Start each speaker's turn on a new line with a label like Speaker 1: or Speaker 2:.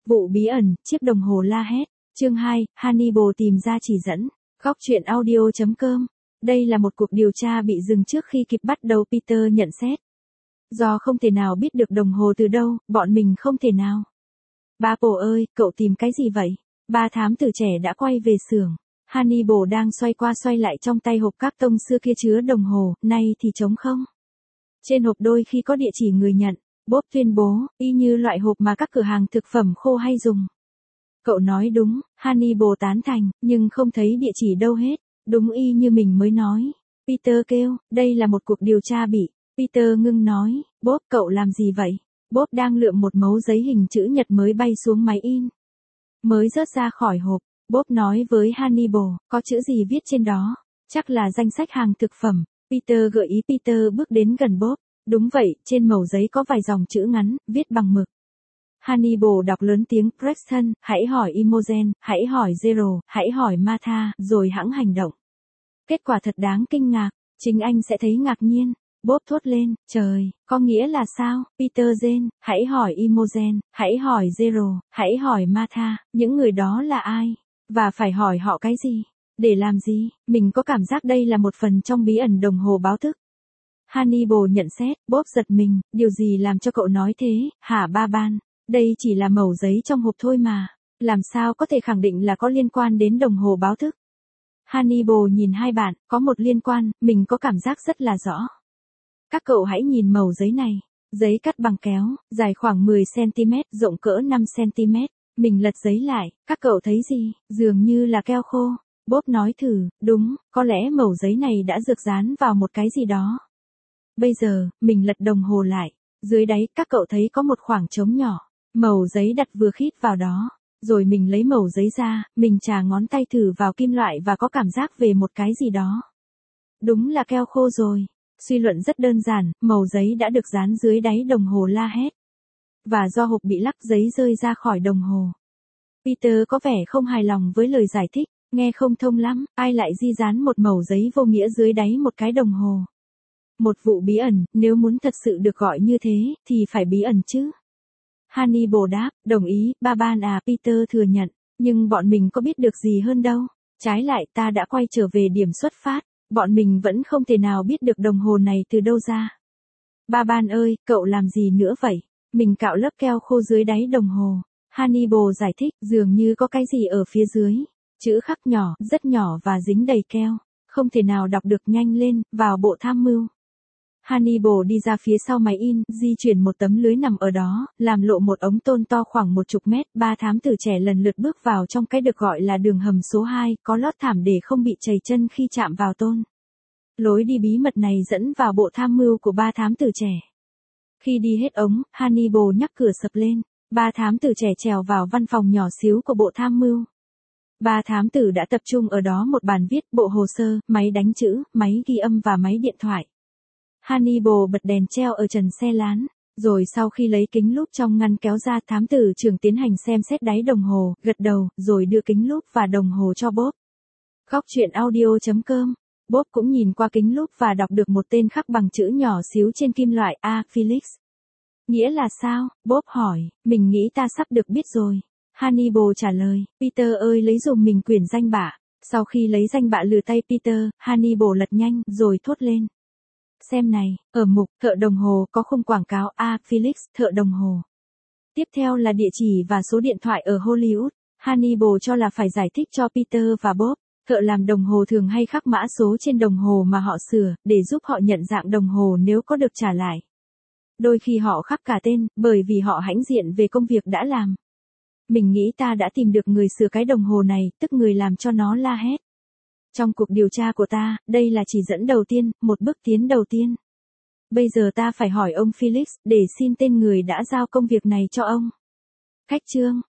Speaker 1: Vụ bí ẩn, chiếc đồng hồ la hét. Chương 2, Hannibal tìm ra chỉ dẫn. Góc truyện audio.com. Đây là một cuộc điều tra bị dừng trước khi kịp bắt đầu, Peter nhận xét. Do không thể nào biết được đồng hồ từ đâu, bọn mình không thể nào. Ba Pồ ơi, cậu tìm cái gì vậy? Ba thám tử trẻ đã quay về xưởng. Hannibal đang xoay qua xoay lại trong tay hộp các tông xưa kia chứa đồng hồ, nay thì trống không. Trên hộp đôi khi có địa chỉ người nhận. Bob tuyên bố, y như loại hộp mà các cửa hàng thực phẩm khô hay dùng. Cậu nói đúng, Hannibal tán thành, nhưng không thấy địa chỉ đâu hết. Đúng y như mình mới nói. Peter kêu, đây là một cuộc điều tra bị. Peter ngưng nói, Bob cậu làm gì vậy? Bob đang lượm một mẩu giấy hình chữ nhật mới bay xuống máy in. Mới rớt ra khỏi hộp, Bob nói với Hannibal, có chữ gì viết trên đó? Chắc là danh sách hàng thực phẩm. Peter gợi ý. Peter bước đến gần Bob. Đúng vậy, trên mẩu giấy có vài dòng chữ ngắn, viết bằng mực. Hannibal đọc lớn tiếng, Preston, hãy hỏi Imogen, hãy hỏi Zero, hãy hỏi Martha, rồi hẵng hành động. Kết quả thật đáng kinh ngạc, chính anh sẽ thấy ngạc nhiên. Bob thốt lên, trời, có nghĩa là sao? Peter Jane, hãy hỏi Imogen, hãy hỏi Zero, hãy hỏi Martha, những người đó là ai? Và phải hỏi họ cái gì? Để làm gì? Mình có cảm giác đây là một phần trong bí ẩn đồng hồ báo thức. Hannibal nhận xét. Bob giật mình, điều gì làm cho cậu nói thế, hả ba ban? Đây chỉ là mẩu giấy trong hộp thôi mà. Làm sao có thể khẳng định là có liên quan đến đồng hồ báo thức? Hannibal nhìn hai bạn, có một liên quan, mình có cảm giác rất là rõ. Các cậu hãy nhìn mẩu giấy này. Giấy cắt bằng kéo, dài khoảng 10cm, rộng cỡ 5cm. Mình lật giấy lại, các cậu thấy gì? Dường như là keo khô. Bob nói thử, đúng, có lẽ mẩu giấy này đã rược dán vào một cái gì đó. Bây giờ, mình lật đồng hồ lại. Dưới đáy, các cậu thấy có một khoảng trống nhỏ. Mẩu giấy đặt vừa khít vào đó. Rồi mình lấy mẩu giấy ra, mình chà ngón tay thử vào kim loại và có cảm giác về một cái gì đó. Đúng là keo khô rồi. Suy luận rất đơn giản, mẩu giấy đã được dán dưới đáy đồng hồ la hét. Và do hộp bị lắc, giấy rơi ra khỏi đồng hồ. Peter có vẻ không hài lòng với lời giải thích, nghe không thông lắm, ai lại di dán một mẩu giấy vô nghĩa dưới đáy một cái đồng hồ. Một vụ bí ẩn, nếu muốn thật sự được gọi như thế, thì phải bí ẩn chứ. Hannibal đáp, đồng ý, ba ban à, Peter thừa nhận, nhưng bọn mình có biết được gì hơn đâu. Trái lại, ta đã quay trở về điểm xuất phát, bọn mình vẫn không thể nào biết được đồng hồ này từ đâu ra. Ba ban ơi, cậu làm gì nữa vậy? Mình cạo lớp keo khô dưới đáy đồng hồ. Hannibal giải thích, dường như có cái gì ở phía dưới. Chữ khắc nhỏ, rất nhỏ và dính đầy keo. Không thể nào đọc được. Nhanh lên, vào bộ tham mưu. Hannibal đi ra phía sau máy in, di chuyển một tấm lưới nằm ở đó, làm lộ một ống tôn to khoảng 10 mét. Ba thám tử trẻ lần lượt bước vào trong cái được gọi là đường hầm số 2, có lót thảm để không bị trầy chân khi chạm vào tôn. Lối đi bí mật này dẫn vào bộ tham mưu của ba thám tử trẻ. Khi đi hết ống, Hannibal nhắc cửa sập lên. Ba thám tử trẻ trèo vào văn phòng nhỏ xíu của bộ tham mưu. Ba thám tử đã tập trung ở đó: một bàn viết, bộ hồ sơ, máy đánh chữ, máy ghi âm và máy điện thoại. Hannibal bật đèn treo ở trần xe lán. Rồi sau khi lấy kính lúp trong ngăn kéo ra, thám tử trưởng tiến hành xem xét đáy đồng hồ, gật đầu, rồi đưa kính lúp và đồng hồ cho Bob. Góc truyện audio.com. Bob cũng nhìn qua kính lúp và đọc được một tên khắc bằng chữ nhỏ xíu trên kim loại, A. Felix. Nghĩa là sao? Bob hỏi. Mình nghĩ ta sắp được biết rồi. Hannibal trả lời. Peter ơi, lấy dùm mình quyển danh bạ. Sau khi lấy danh bạ lừa tay Peter, Hannibal lật nhanh, rồi thốt lên. Xem này, ở mục thợ đồng hồ có khung quảng cáo A. Felix, thợ đồng hồ. Tiếp theo là địa chỉ và số điện thoại ở Hollywood. Hannibal cho là phải giải thích cho Peter và Bob. Thợ làm đồng hồ thường hay khắc mã số trên đồng hồ mà họ sửa, để giúp họ nhận dạng đồng hồ nếu có được trả lại. Đôi khi họ khắc cả tên, bởi vì họ hãnh diện về công việc đã làm. Mình nghĩ ta đã tìm được người sửa cái đồng hồ này, tức người làm cho nó la hét. Trong cuộc điều tra của ta, đây là chỉ dẫn đầu tiên, một bước tiến đầu tiên. Bây giờ ta phải hỏi ông Felix, để xin tên người đã giao công việc này cho ông. Khách chương.